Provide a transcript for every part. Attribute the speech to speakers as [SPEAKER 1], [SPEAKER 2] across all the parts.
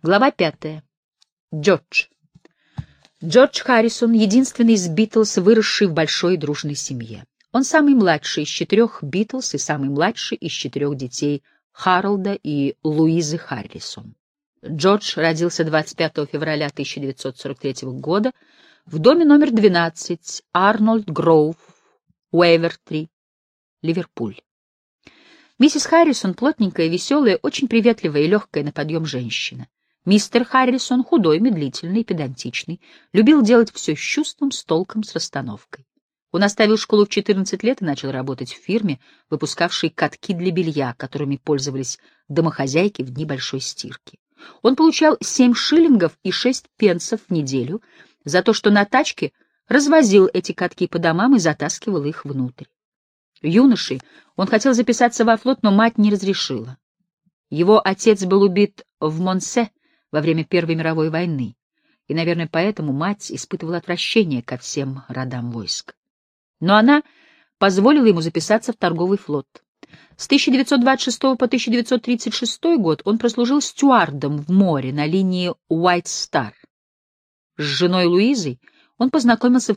[SPEAKER 1] Глава 5. Джордж. Джордж Харрисон — единственный из Битлз, выросший в большой дружной семье. Он самый младший из 4 Битлз и самый младший из 4 детей Харолда и Луизы Харрисон. Джордж родился 25 февраля 1943 года в доме номер 12, Арнольд Гроув, Уэйвертри, Ливерпуль. Миссис Харрисон — плотненькая, веселая, очень приветливая и легкая на подъем женщина. Мистер Харрисон — худой, медлительный, педантичный, любил делать все с чувством, с толком, с расстановкой. Он оставил школу в 14 лет и начал работать в фирме, выпускавшей катки для белья, которыми пользовались домохозяйки в дни большой стирки. Он получал 7 шиллингов и 6 пенсов в неделю за то, что на тачке развозил эти катки по домам и затаскивал их внутрь. Юношей он хотел записаться во флот, но мать не разрешила. Его отец был убит в Монсе во время Первой мировой войны, и, наверное, поэтому мать испытывала отвращение ко всем родам войск. Но она позволила ему записаться в торговый флот. С 1926 по 1936 год он прослужил стюардом в море на линии White Star. С женой Луизой он познакомился в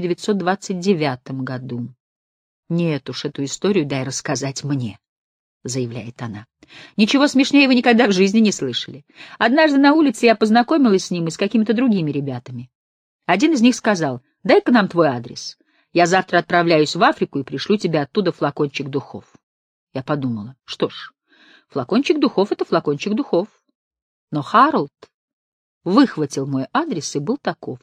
[SPEAKER 1] 1929 году. «Нет уж, эту историю дай рассказать мне», — заявляет она. «Ничего смешнее вы никогда в жизни не слышали. Однажды на улице я познакомилась с ним и с какими-то другими ребятами. Один из них сказал: дай-ка нам твой адрес. Я завтра отправляюсь в Африку и пришлю тебе оттуда флакончик духов». Я подумала, что ж, флакончик духов — это флакончик духов. Но Харолд выхватил мой адрес и был таков.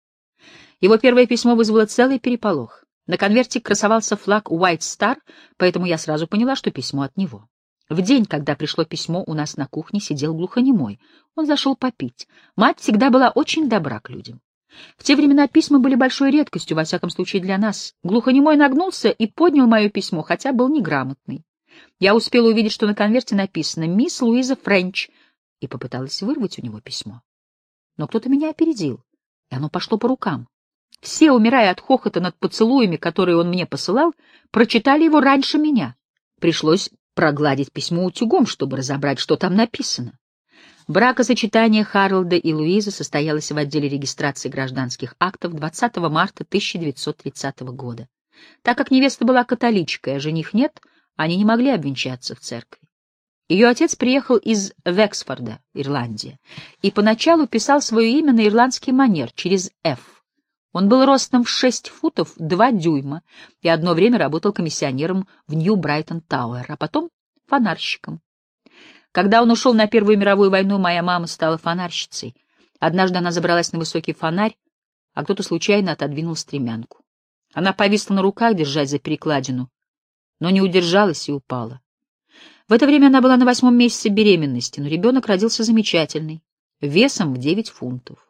[SPEAKER 1] Его первое письмо вызвало целый переполох. На конверте красовался флаг White Star, поэтому я сразу поняла, что письмо от него. В день, когда пришло письмо, у нас на кухне сидел глухонемой. Он зашел попить. Мать всегда была очень добра к людям. В те времена письма были большой редкостью, во всяком случае для нас. Глухонемой нагнулся и поднял мое письмо, хотя был неграмотный. Я успела увидеть, что на конверте написано «Мисс Луиза Френч», и попыталась вырвать у него письмо. Но кто-то меня опередил, и оно пошло по рукам. Все, умирая от хохота над поцелуями, которые он мне посылал, прочитали его раньше меня. Пришлось прогладить письмо утюгом, чтобы разобрать, что там написано. Бракосочетание Харолда и Луизы состоялось в отделе регистрации гражданских актов 20 марта 1930 года. Так как невеста была католичкой, а жених нет, они не могли обвенчаться в церкви. Ее отец приехал из Вексфорда, Ирландия, и поначалу писал свое имя на ирландский манер, через «Ф». Он был ростом в 6 футов 2 дюйма и одно время работал комиссионером в Нью-Брайтон-Тауэр, а потом фонарщиком. Когда он ушел на Первую мировую войну, моя мама стала фонарщицей. Однажды она забралась на высокий фонарь, а кто-то случайно отодвинул стремянку. Она повисла на руках, держась за перекладину, но не удержалась и упала. В это время она была на 8-м месяце беременности, но ребенок родился замечательный, весом в 9 фунтов.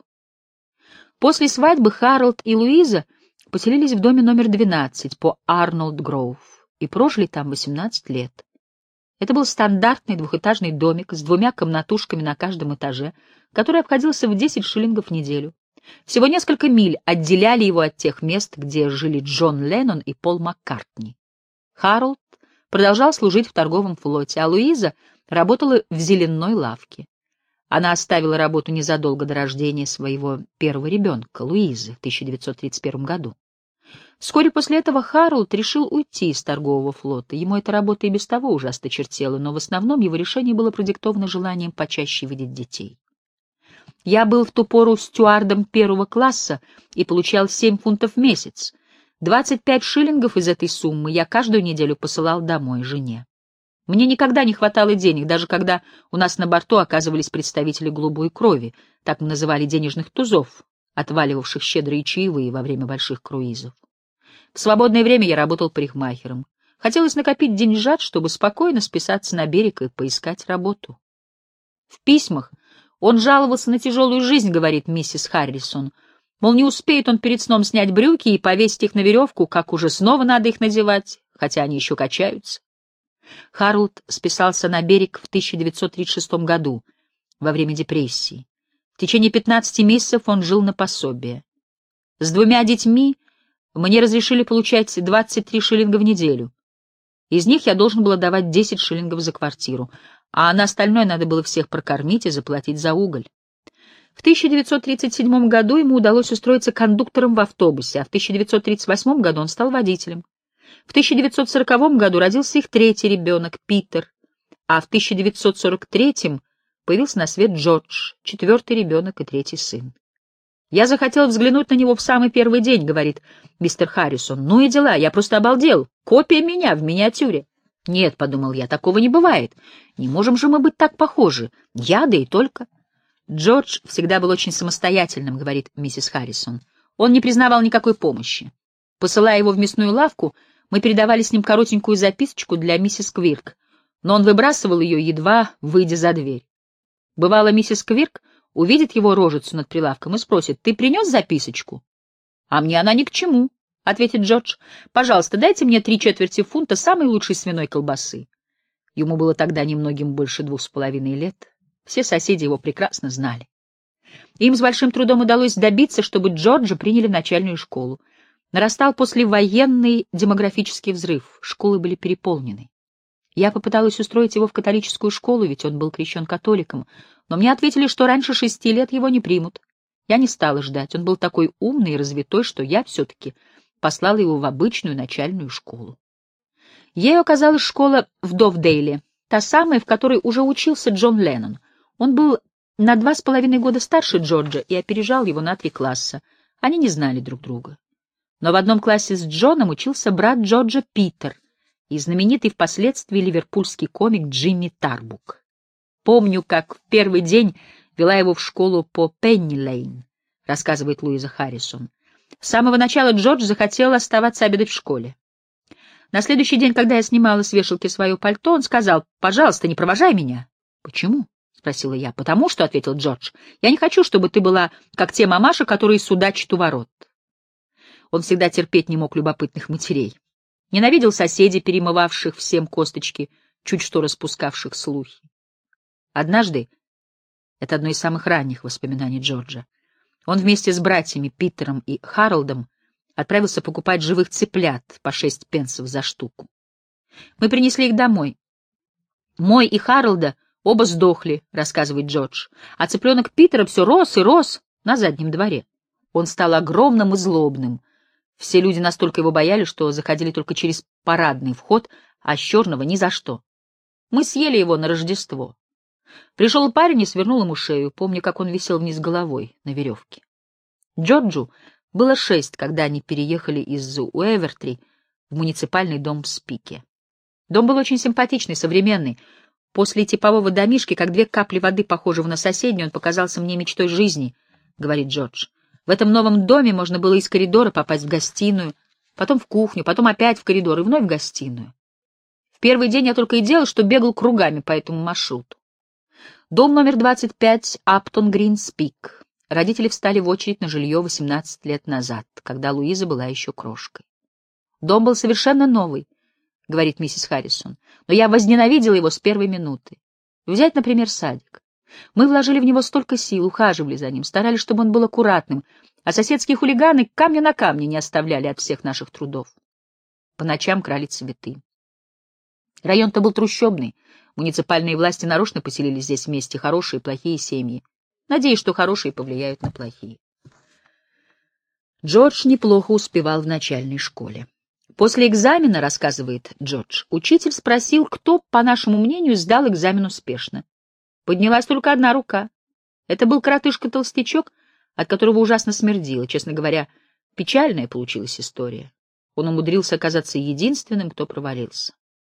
[SPEAKER 1] После свадьбы Харолд и Луиза поселились в доме номер 12 по Арнольд Гроув и прожили там 18 лет. Это был стандартный двухэтажный домик с 2 комнатушками на каждом этаже, который обходился в 10 шиллингов в неделю. Всего несколько миль отделяли его от тех мест, где жили Джон Леннон и Пол Маккартни. Харолд продолжал служить в торговом флоте, а Луиза работала в зеленой лавке. Она оставила работу незадолго до рождения своего первого ребенка, Луизы, в 1931 году. Вскоре после этого Харолд решил уйти из торгового флота. Ему эта работа и без того уже осточертела, но в основном его решение было продиктовано желанием почаще видеть детей. Я был в ту пору стюардом 1 класса и получал 7 фунтов в месяц. 25 шиллингов из этой суммы я каждую неделю посылал домой жене. Мне никогда не хватало денег, даже когда у нас на борту оказывались представители голубой крови, так мы называли денежных тузов, отваливавших щедрые чаевые во время больших круизов. В свободное время я работал парикмахером. Хотелось накопить деньжат, чтобы спокойно списаться на берег и поискать работу. В письмах он жаловался на тяжелую жизнь, говорит миссис Харрисон. Мол, не успеет он перед сном снять брюки и повесить их на веревку, как уже снова надо их надевать, хотя они еще качаются. Харолд списался на берег в 1936 году, во время депрессии. В течение 15 месяцев он жил на пособие. С 2 детьми мне разрешили получать 23 шиллинга в неделю. Из них я должен был давать 10 шиллингов за квартиру, а на остальное надо было всех прокормить и заплатить за уголь. В 1937 году ему удалось устроиться кондуктором в автобусе, а в 1938 году он стал водителем. В 1940 году родился их третий ребенок, Питер, а в 1943 появился на свет Джордж, четвертый ребенок и третий сын. «Я захотел взглянуть на него в самый первый день», — говорит мистер Харрисон. «Ну и дела, я просто обалдел. Копия меня в миниатюре». «Нет», — подумал я, — «такого не бывает. Не можем же мы быть так похожи. Я, да и только». «Джордж всегда был очень самостоятельным», — говорит миссис Харрисон. «Он не признавал никакой помощи. Посылая его в мясную лавку, мы передавали с ним коротенькую записочку для миссис Квирк, но он выбрасывал ее, едва выйдя за дверь. Бывало, миссис Квирк увидит его рожицу над прилавком и спросит: «Ты принес записочку?» «А мне она ни к чему», — ответит Джордж. «Пожалуйста, дайте мне 3/4 фунта самой лучшей свиной колбасы». Ему было тогда немногим больше 2,5 лет. Все соседи его прекрасно знали. Им с большим трудом удалось добиться, чтобы Джорджа приняли в начальную школу. Нарастал послевоенный демографический взрыв, школы были переполнены. Я попыталась устроить его в католическую школу, ведь он был крещен католиком, но мне ответили, что раньше 6 лет его не примут. Я не стала ждать, он был такой умный и развитой, что я все-таки послала его в обычную начальную школу. Ею оказалась школа в Довдейле, та самая, в которой уже учился Джон Леннон. Он был на 2,5 года старше Джорджа и опережал его на 3 класса. Они не знали друг друга. Но в одном классе с Джоном учился брат Джорджа Питер и знаменитый впоследствии ливерпульский комик Джимми Тарбук. «Помню, как в первый день вела его в школу по Пенни-Лейн», — рассказывает Луиза Харрисон. «С самого начала Джордж захотел оставаться обедать в школе. На следующий день, когда я снимала с вешалки свое пальто, он сказал: «Пожалуйста, не провожай меня». «Почему?» — спросила я. «Потому что», — ответил Джордж, — «я не хочу, чтобы ты была как те мамаши, которые судачат у ворот». Он всегда терпеть не мог любопытных матерей. Ненавидел соседей, перемывавших всем косточки, чуть что распускавших слухи. Однажды, это одно из самых ранних воспоминаний Джорджа, он вместе с братьями Питером и Харолдом отправился покупать живых цыплят по 6 пенсов за штуку. Мы принесли их домой. Мой и Харолда оба сдохли, рассказывает Джордж, а цыпленок Питера все рос и рос на заднем дворе. Он стал огромным и злобным. Все люди настолько его боялись, что заходили только через парадный вход, а с черного ни за что. Мы съели его на Рождество. Пришел парень и свернул ему шею, помню, как он висел вниз головой на веревке. Джорджу было 6, когда они переехали из Уэвертри в муниципальный дом в Спике. Дом был очень симпатичный, современный. После типового домишки, как 2 капли воды, похожего на соседний, он показался мне мечтой жизни, говорит Джордж. В этом новом доме можно было из коридора попасть в гостиную, потом в кухню, потом опять в коридор и вновь в гостиную. В первый день я только и делал, что бегал кругами по этому маршруту. Дом номер 25, Аптон Грин, Спик. Родители встали в очередь на жилье 18 лет назад, когда Луиза была еще крошкой. Дом был совершенно новый, говорит миссис Харрисон, но я возненавидела его с первой минуты. Взять, например, садик. Мы вложили в него столько сил, ухаживали за ним, старались, чтобы он был аккуратным, а соседские хулиганы камня на камне не оставляли от всех наших трудов. По ночам крали цветы. Район-то был трущобный. Муниципальные власти нарочно поселили здесь вместе хорошие и плохие семьи. Надеюсь, что хорошие повлияют на плохие. Джордж неплохо успевал в начальной школе. После экзамена, рассказывает Джордж, учитель спросил, кто, по нашему мнению, сдал экзамен успешно. Поднялась только одна рука. Это был коротышка-толстячок, от которого ужасно смердило. Честно говоря, печальная получилась история. Он умудрился оказаться единственным, кто провалился.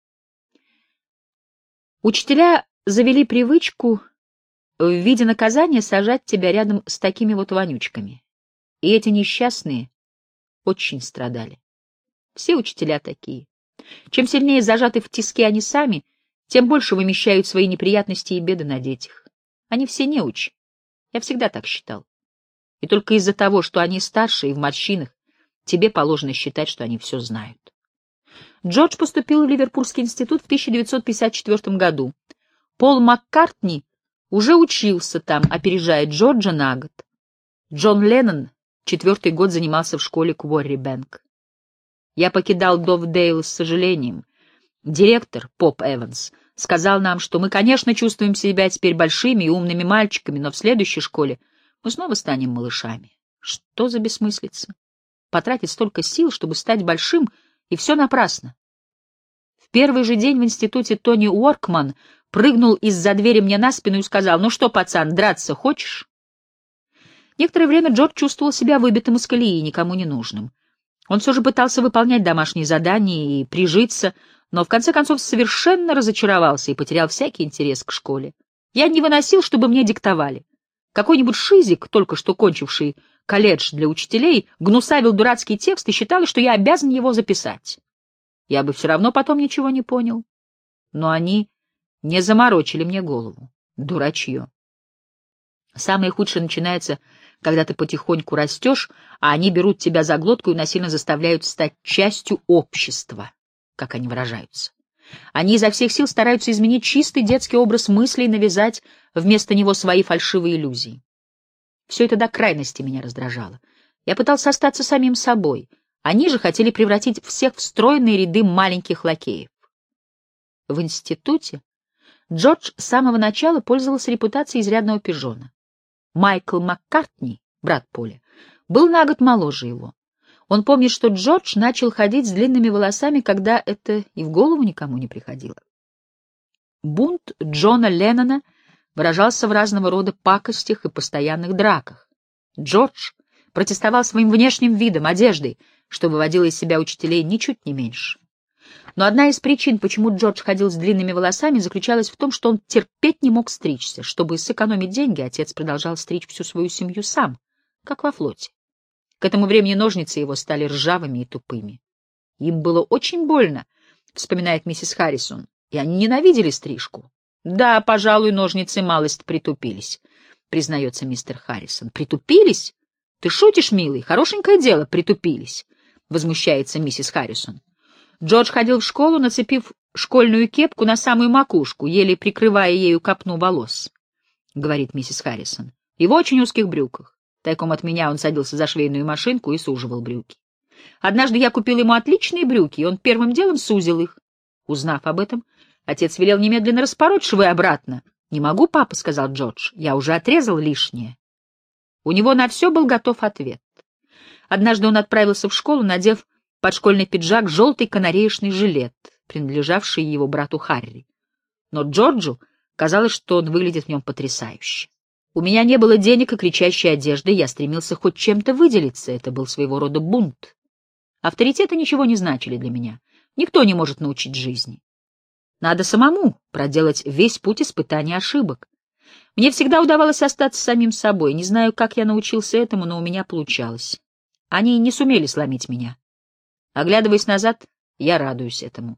[SPEAKER 1] Учителя завели привычку в виде наказания сажать тебя рядом с такими вот вонючками. И эти несчастные очень страдали. Все учителя такие. Чем сильнее зажаты в тиски они сами, тем больше вымещают свои неприятности и беды на детях. Они все неучи. Я всегда так считал. И только из-за того, что они старше и в морщинах, тебе положено считать, что они все знают. Джордж поступил в Ливерпульский институт в 1954 году. Пол Маккартни уже учился там, опережая Джорджа на год. Джон Леннон 4-й год занимался в школе Кворри-Бэнк. Я покидал Довдейл с сожалением. Директор, Поп Эванс, сказал нам, что мы, конечно, чувствуем себя теперь большими и умными мальчиками, но в следующей школе мы снова станем малышами. Что за бессмыслица? Потратить столько сил, чтобы стать большим, и все напрасно. В первый же день в институте Тони Уоркман прыгнул из-за двери мне на спину и сказал: «Ну что, пацан, драться хочешь?» Некоторое время Джордж чувствовал себя выбитым из колеи и никому не нужным. Он все же пытался выполнять домашние задания и прижиться, но в конце концов совершенно разочаровался и потерял всякий интерес к школе. Я не выносил, чтобы мне диктовали. Какой-нибудь шизик, только что кончивший колледж для учителей, гнусавил дурацкий текст и считал, что я обязан его записать. Я бы все равно потом ничего не понял. Но они не заморочили мне голову. Дурачье. Самое худшее начинается, когда ты потихоньку растешь, а они берут тебя за глотку и насильно заставляют стать частью общества, как они выражаются. Они изо всех сил стараются изменить чистый детский образ мыслей и навязать вместо него свои фальшивые иллюзии. Все это до крайности меня раздражало. Я пытался остаться самим собой. Они же хотели превратить всех в стройные ряды маленьких лакеев. В институте Джордж с самого начала пользовался репутацией изрядного пижона. Майкл Маккартни, брат Поля, был на год моложе его. Он помнит, что Джордж начал ходить с длинными волосами, когда это и в голову никому не приходило. Бунт Джона Леннона выражался в разного рода пакостях и постоянных драках. Джордж протестовал своим внешним видом, одеждой, что выводило из себя учителей ничуть не меньше. Но одна из причин, почему Джордж ходил с длинными волосами, заключалась в том, что он терпеть не мог стричься. Чтобы сэкономить деньги, отец продолжал стричь всю свою семью сам, как во флоте. К этому времени ножницы его стали ржавыми и тупыми. Им было очень больно, вспоминает миссис Харрисон, и они ненавидели стрижку. Да, пожалуй, ножницы малость притупились, признается мистер Харрисон. Притупились? Ты шутишь, милый? Хорошенькое дело, притупились, возмущается миссис Харрисон. Джордж ходил в школу, нацепив школьную кепку на самую макушку, еле прикрывая ею копну волос, говорит миссис Харрисон, и в очень узких брюках. Тайком от меня он садился за швейную машинку и суживал брюки. Однажды я купил ему отличные брюки, и он первым делом сузил их. Узнав об этом, отец велел немедленно распороть швы обратно. — Не могу, папа, — сказал Джордж, — я уже отрезал лишнее. У него на все был готов ответ. Однажды он отправился в школу, надев под школьный пиджак желтый канареечный жилет, принадлежавший его брату Харри. Но Джорджу казалось, что он выглядит в нем потрясающе. У меня не было денег и кричащей одежды, я стремился хоть чем-то выделиться, это был своего рода бунт. Авторитеты ничего не значили для меня, никто не может научить жизни. Надо самому проделать весь путь испытаний и ошибок. Мне всегда удавалось остаться самим собой, не знаю, как я научился этому, но у меня получалось. Они не сумели сломить меня. Оглядываясь назад, я радуюсь этому.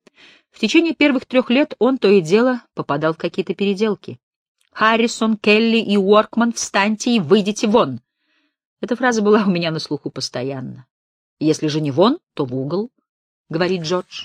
[SPEAKER 1] В течение первых 3 лет он то и дело попадал в какие-то переделки. «Харрисон, Келли и Уоркман, встаньте и выйдите вон!» Эта фраза была у меня на слуху постоянно. «Если же не вон, то в угол», — говорит Джордж.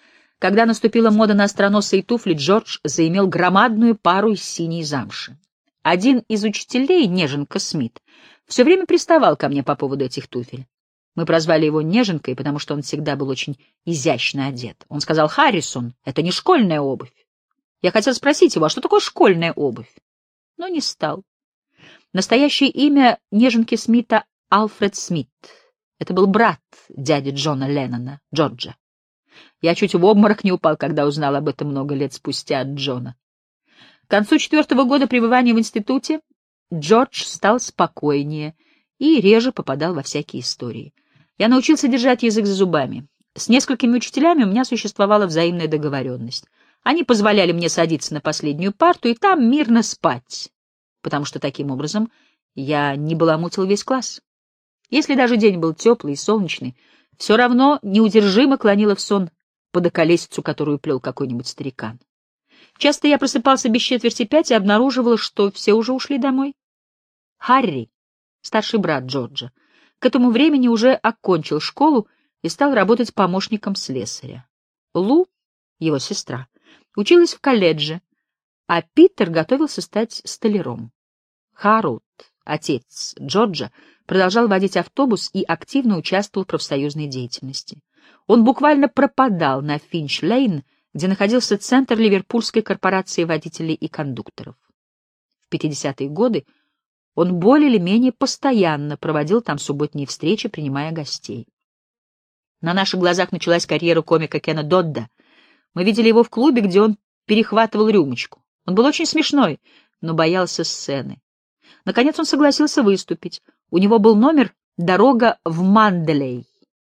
[SPEAKER 1] Когда наступила мода на остроносые туфли, Джордж заимел громадную пару из синей замши. Один из учителей, Неженка Смит, все время приставал ко мне по поводу этих туфель. Мы прозвали его Неженкой, потому что он всегда был очень изящно одет. Он сказал: «Харрисон, это не школьная обувь». Я хотел спросить его, а что такое школьная обувь? Но не стал. Настоящее имя Неженки Смита — Альфред Смит. Это был брат дяди Джона Леннона, Джорджа. Я чуть в обморок не упал, когда узнал об этом много лет спустя от Джона. К концу 4-го года пребывания в институте Джордж стал спокойнее и реже попадал во всякие истории. Я научился держать язык за зубами. С несколькими учителями у меня существовала взаимная договоренность. Они позволяли мне садиться на последнюю парту и там мирно спать, потому что таким образом я не баламутил весь класс. Если даже день был теплый и солнечный, все равно неудержимо клонило в сон под околесицу, которую плел какой-нибудь старикан. Часто я просыпался без 4:45 и обнаруживала, что все уже ушли домой. Харри, старший брат Джорджа, к этому времени уже окончил школу и стал работать помощником слесаря. Лу, его сестра, училась в колледже, а Питер готовился стать столяром. Харолд, отец Джорджа, продолжал водить автобус и активно участвовал в профсоюзной деятельности. Он буквально пропадал на Финч-Лейн, где находился центр Ливерпульской корпорации водителей и кондукторов. В 50-е годы он более или менее постоянно проводил там субботние встречи, принимая гостей. На наших глазах началась карьера комика Кена Додда. Мы видели его в клубе, где он перехватывал рюмочку. Он был очень смешной, но боялся сцены. Наконец он согласился выступить. У него был номер «Дорога в Манделей».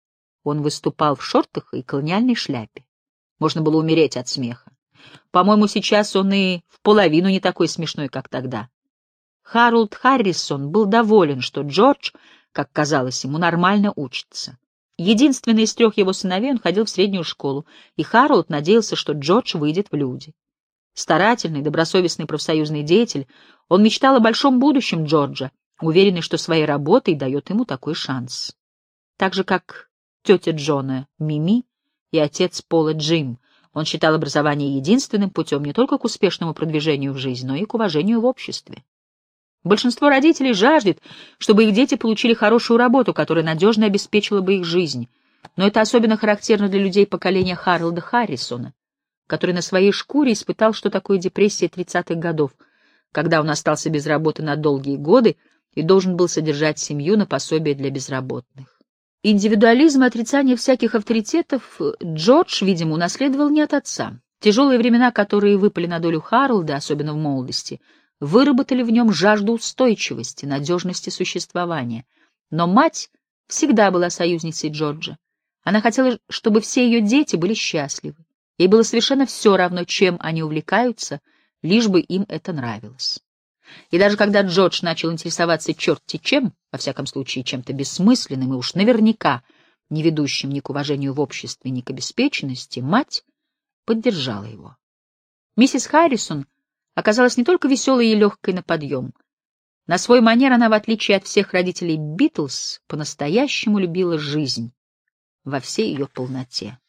[SPEAKER 1] Он выступал в шортах и колониальной шляпе. Можно было умереть от смеха. По-моему, сейчас он и в половину не такой смешной, как тогда. Харолд Харрисон был доволен, что Джордж, как казалось ему, нормально учится. Единственный из 3 его сыновей, он ходил в среднюю школу, и Харолд надеялся, что Джордж выйдет в люди. Старательный, добросовестный профсоюзный деятель, он мечтал о большом будущем Джорджа, уверенный, что своей работой дает ему такой шанс. Так же, как тетя Джона Мими и отец Пола Джим, он считал образование единственным путем не только к успешному продвижению в жизнь, но и к уважению в обществе. Большинство родителей жаждет, чтобы их дети получили хорошую работу, которая надежно обеспечила бы их жизнь. Но это особенно характерно для людей поколения Харолда Харрисона, который на своей шкуре испытал, что такое депрессия 30-х годов, когда он остался без работы на долгие годы и должен был содержать семью на пособие для безработных. Индивидуализм и отрицание всяких авторитетов Джордж, видимо, унаследовал не от отца. Тяжелые времена, которые выпали на долю Харолда, особенно в молодости, выработали в нем жажду устойчивости, надежности существования. Но мать всегда была союзницей Джорджа. Она хотела, чтобы все ее дети были счастливы. Ей было совершенно все равно, чем они увлекаются, лишь бы им это нравилось. И даже когда Джордж начал интересоваться черти чем, во всяком случае чем-то бессмысленным и уж наверняка не ведущим ни к уважению в обществе, ни к обеспеченности, мать поддержала его. Миссис Харрисон оказалась не только веселой и легкой на подъем. На свой манер она, в отличие от всех родителей Битлз, по-настоящему любила жизнь во всей ее полноте.